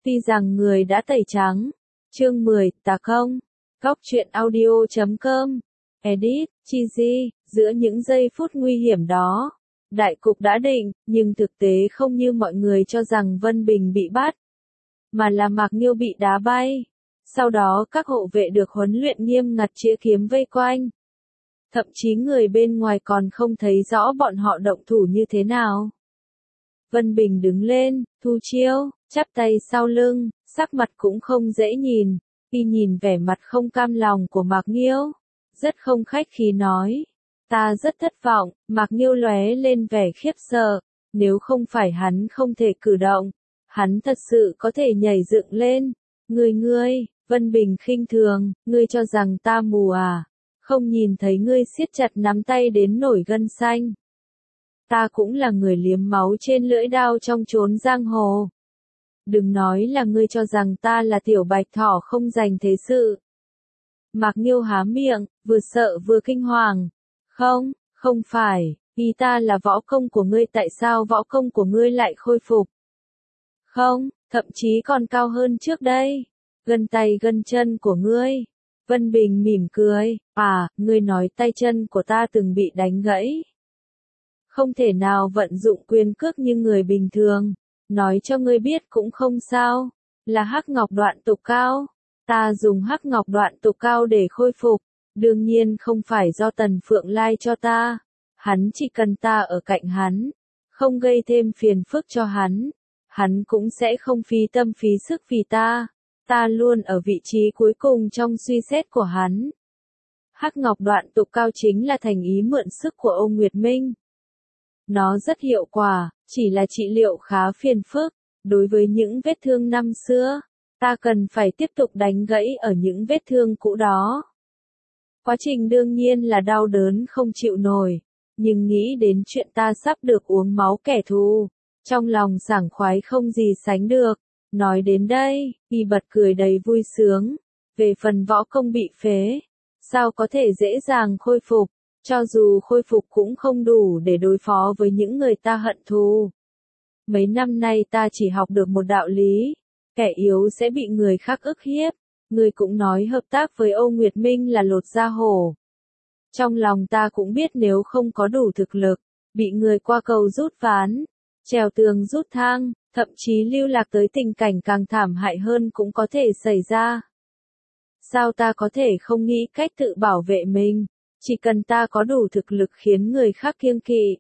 Tuy rằng người đã tẩy trắng. Chương 10, tà không? Góc truyện audio.com. Edit, Cheesy, giữa những giây phút nguy hiểm đó. Đại cục đã định, nhưng thực tế không như mọi người cho rằng Vân Bình bị bắt, mà là Mạc Nghiêu bị đá bay. Sau đó các hộ vệ được huấn luyện nghiêm ngặt chĩa kiếm vây quanh. Thậm chí người bên ngoài còn không thấy rõ bọn họ động thủ như thế nào. Vân Bình đứng lên, thu chiêu, chắp tay sau lưng, sắc mặt cũng không dễ nhìn. Y nhìn vẻ mặt không cam lòng của Mạc Nghiêu, rất không khách khí nói. Ta rất thất vọng. Mạc Nghiêu lóe lên vẻ khiếp sợ. Nếu không phải hắn không thể cử động, hắn thật sự có thể nhảy dựng lên. Ngươi, Vân Bình khinh thường, ngươi cho rằng ta mù à? Không nhìn thấy ngươi siết chặt nắm tay đến nổi gân xanh. Ta cũng là người liếm máu trên lưỡi đao trong chốn giang hồ. Đừng nói là ngươi cho rằng ta là tiểu bạch thỏ không dành thế sự. Mạc Nghiêu há miệng, vừa sợ vừa kinh hoàng. Không phải, ý ta là võ công của ngươi, tại sao võ công của ngươi lại khôi phục? Không, thậm chí còn cao hơn trước đây. Gân tay gân chân của ngươi. Vân Bình mỉm cười, ngươi nói tay chân của ta từng bị đánh gãy. Không thể nào vận dụng quyền cước như người bình thường. Nói cho ngươi biết cũng không sao, là hắc ngọc đoạn tục cao. Ta dùng hắc ngọc đoạn tục cao để khôi phục, đương nhiên không phải do Tần Phượng Lai cho ta. Hắn chỉ cần ta ở cạnh hắn, không gây thêm phiền phức cho hắn, hắn cũng sẽ không phí tâm phí sức vì ta. Ta luôn ở vị trí cuối cùng trong suy xét của hắn. Hắc ngọc đoạn tục cao chính là thành ý mượn sức của Âu Nguyệt Minh. Nó rất hiệu quả, chỉ là trị liệu khá phiền phức. Đối với những vết thương năm xưa, ta cần phải tiếp tục đánh gãy ở những vết thương cũ đó. Quá trình đương nhiên là đau đớn không chịu nổi, nhưng nghĩ đến chuyện ta sắp được uống máu kẻ thù, trong lòng sảng khoái không gì sánh được. Nói đến đây, y bật cười đầy vui sướng. Về phần võ công bị phế, sao có thể dễ dàng khôi phục? Cho dù khôi phục cũng không đủ để đối phó với những người ta hận thù. Mấy năm nay ta chỉ học được một đạo lý, kẻ yếu sẽ bị người khác ức hiếp. Người cũng nói hợp tác với Âu Nguyệt Minh là lột da hổ. Trong lòng ta cũng biết nếu không có đủ thực lực, bị người qua cầu rút ván, trèo tường rút thang, thậm chí lưu lạc tới tình cảnh càng thảm hại hơn cũng có thể xảy ra. Sao ta có thể không nghĩ cách tự bảo vệ mình? Chỉ cần ta có đủ thực lực khiến người khác kiêng kỵ,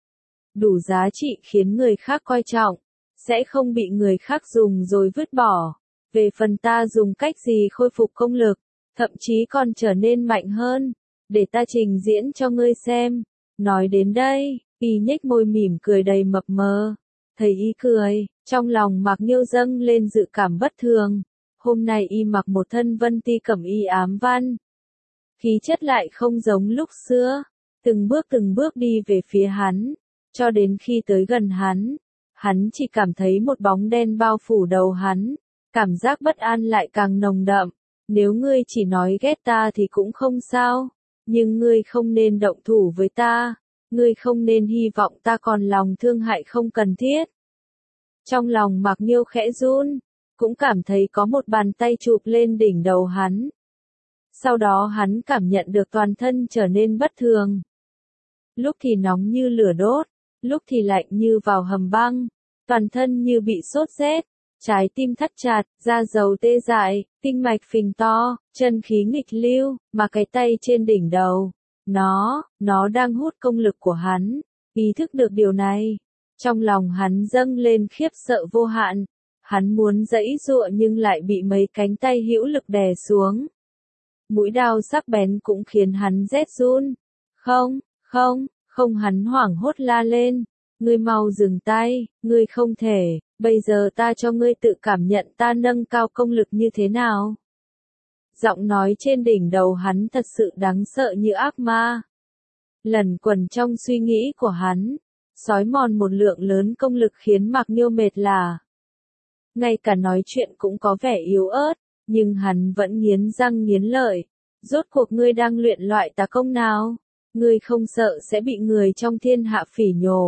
đủ giá trị khiến người khác coi trọng, sẽ không bị người khác dùng rồi vứt bỏ. Về phần ta dùng cách gì khôi phục công lực, thậm chí còn trở nên mạnh hơn, để ta trình diễn cho ngươi xem. Nói đến đây, y nhếch môi mỉm cười đầy mập mờ. Thấy y cười, trong lòng Mạc Nghiêu dâng lên dự cảm bất thường. Hôm nay y mặc một thân vân ti cẩm y ám văn, khí chất lại không giống lúc xưa. Từng bước đi về phía hắn, cho đến khi tới gần hắn chỉ cảm thấy một bóng đen bao phủ đầu hắn. Cảm giác bất an lại càng nồng đậm. Nếu ngươi chỉ nói ghét ta thì cũng không sao, nhưng ngươi không nên động thủ với ta. Ngươi không nên hy vọng ta còn lòng thương hại không cần thiết. Trong lòng Mạc Nghiêu khẽ run, cũng cảm thấy có một bàn tay chụp lên đỉnh đầu hắn. Sau đó hắn cảm nhận được toàn thân trở nên bất thường. Lúc thì nóng như lửa đốt, lúc thì lạnh như vào hầm băng, toàn thân như bị sốt rét, trái tim thắt chặt, da dầu tê dại, kinh mạch phình to, chân khí nghịch lưu, mà cái tay trên đỉnh đầu, nó đang hút công lực của hắn. Ý thức được điều này, trong lòng hắn dâng lên khiếp sợ vô hạn. Hắn muốn giãy giụa nhưng lại bị mấy cánh tay hữu lực đè xuống. Mũi đao sắc bén cũng khiến hắn rét run. Không, hắn hoảng hốt la lên. Ngươi mau dừng tay, ngươi không thể, bây giờ ta cho ngươi tự cảm nhận ta nâng cao công lực như thế nào. Giọng nói trên đỉnh đầu hắn thật sự đáng sợ như ác ma. Lẩn quẩn trong suy nghĩ của hắn, xói mòn một lượng lớn công lực khiến Mạc Nghiêu mệt lả. Ngay cả nói chuyện cũng có vẻ yếu ớt, nhưng hắn vẫn nghiến răng nghiến lợi. Rốt cuộc ngươi đang luyện loại tà công nào? Ngươi không sợ sẽ bị người trong thiên hạ phỉ nhổ,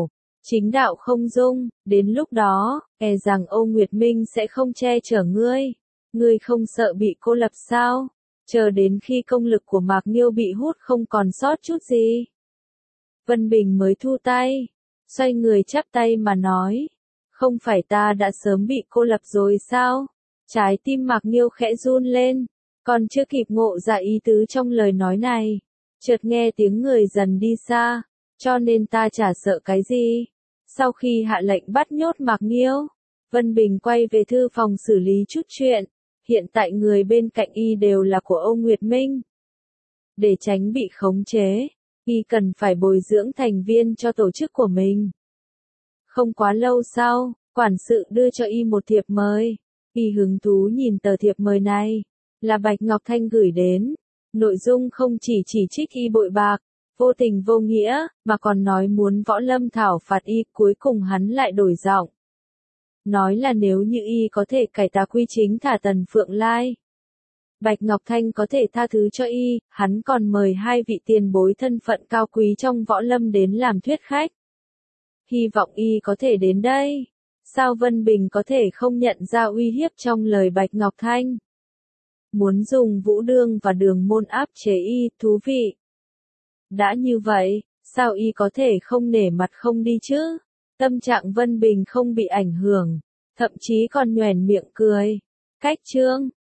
chính đạo không dung, đến lúc đó, e rằng Âu Nguyệt Minh sẽ không che chở ngươi. Ngươi không sợ bị cô lập sao? Chờ đến khi công lực của Mạc Nghiêu bị hút không còn sót chút gì. Vân Bình mới thu tay, xoay người chắp tay mà nói. Không phải ta đã sớm bị cô lập rồi sao? Trái tim Mạc Nghiêu khẽ run lên, còn chưa kịp ngộ ra ý tứ trong lời nói này. Chợt nghe tiếng người dần đi xa, cho nên ta chả sợ cái gì. Sau khi hạ lệnh bắt nhốt Mạc Nghiêu, Vân Bình quay về thư phòng xử lý chút chuyện. Hiện tại người bên cạnh y đều là của Âu Nguyệt Minh. Để tránh bị khống chế, y cần phải bồi dưỡng thành viên cho tổ chức của mình. Không quá lâu sau, quản sự đưa cho y một thiệp mời. Y hứng thú nhìn tờ thiệp mời này, là Bạch Ngọc Thanh gửi đến. Nội dung không chỉ trích y bội bạc, vô tình vô nghĩa, mà còn nói muốn Võ Lâm thảo phạt y. Cuối cùng hắn lại đổi giọng. Nói là nếu như y có thể cải tà quy chính thả Tần Phượng Lai, Bạch Ngọc Thanh có thể tha thứ cho y. Hắn còn mời 2 vị tiền bối thân phận cao quý trong Võ Lâm đến làm thuyết khách. Hy vọng y có thể đến đây. Sao Vân Bình có thể không nhận ra uy hiếp trong lời Bạch Ngọc Thanh? Muốn dùng Vũ Đương và Đường Môn áp chế y, thú vị. Đã như vậy, sao y có thể không nể mặt không đi chứ? Tâm trạng Vân Bình không bị ảnh hưởng, thậm chí còn nhoẻn miệng cười. Cách chương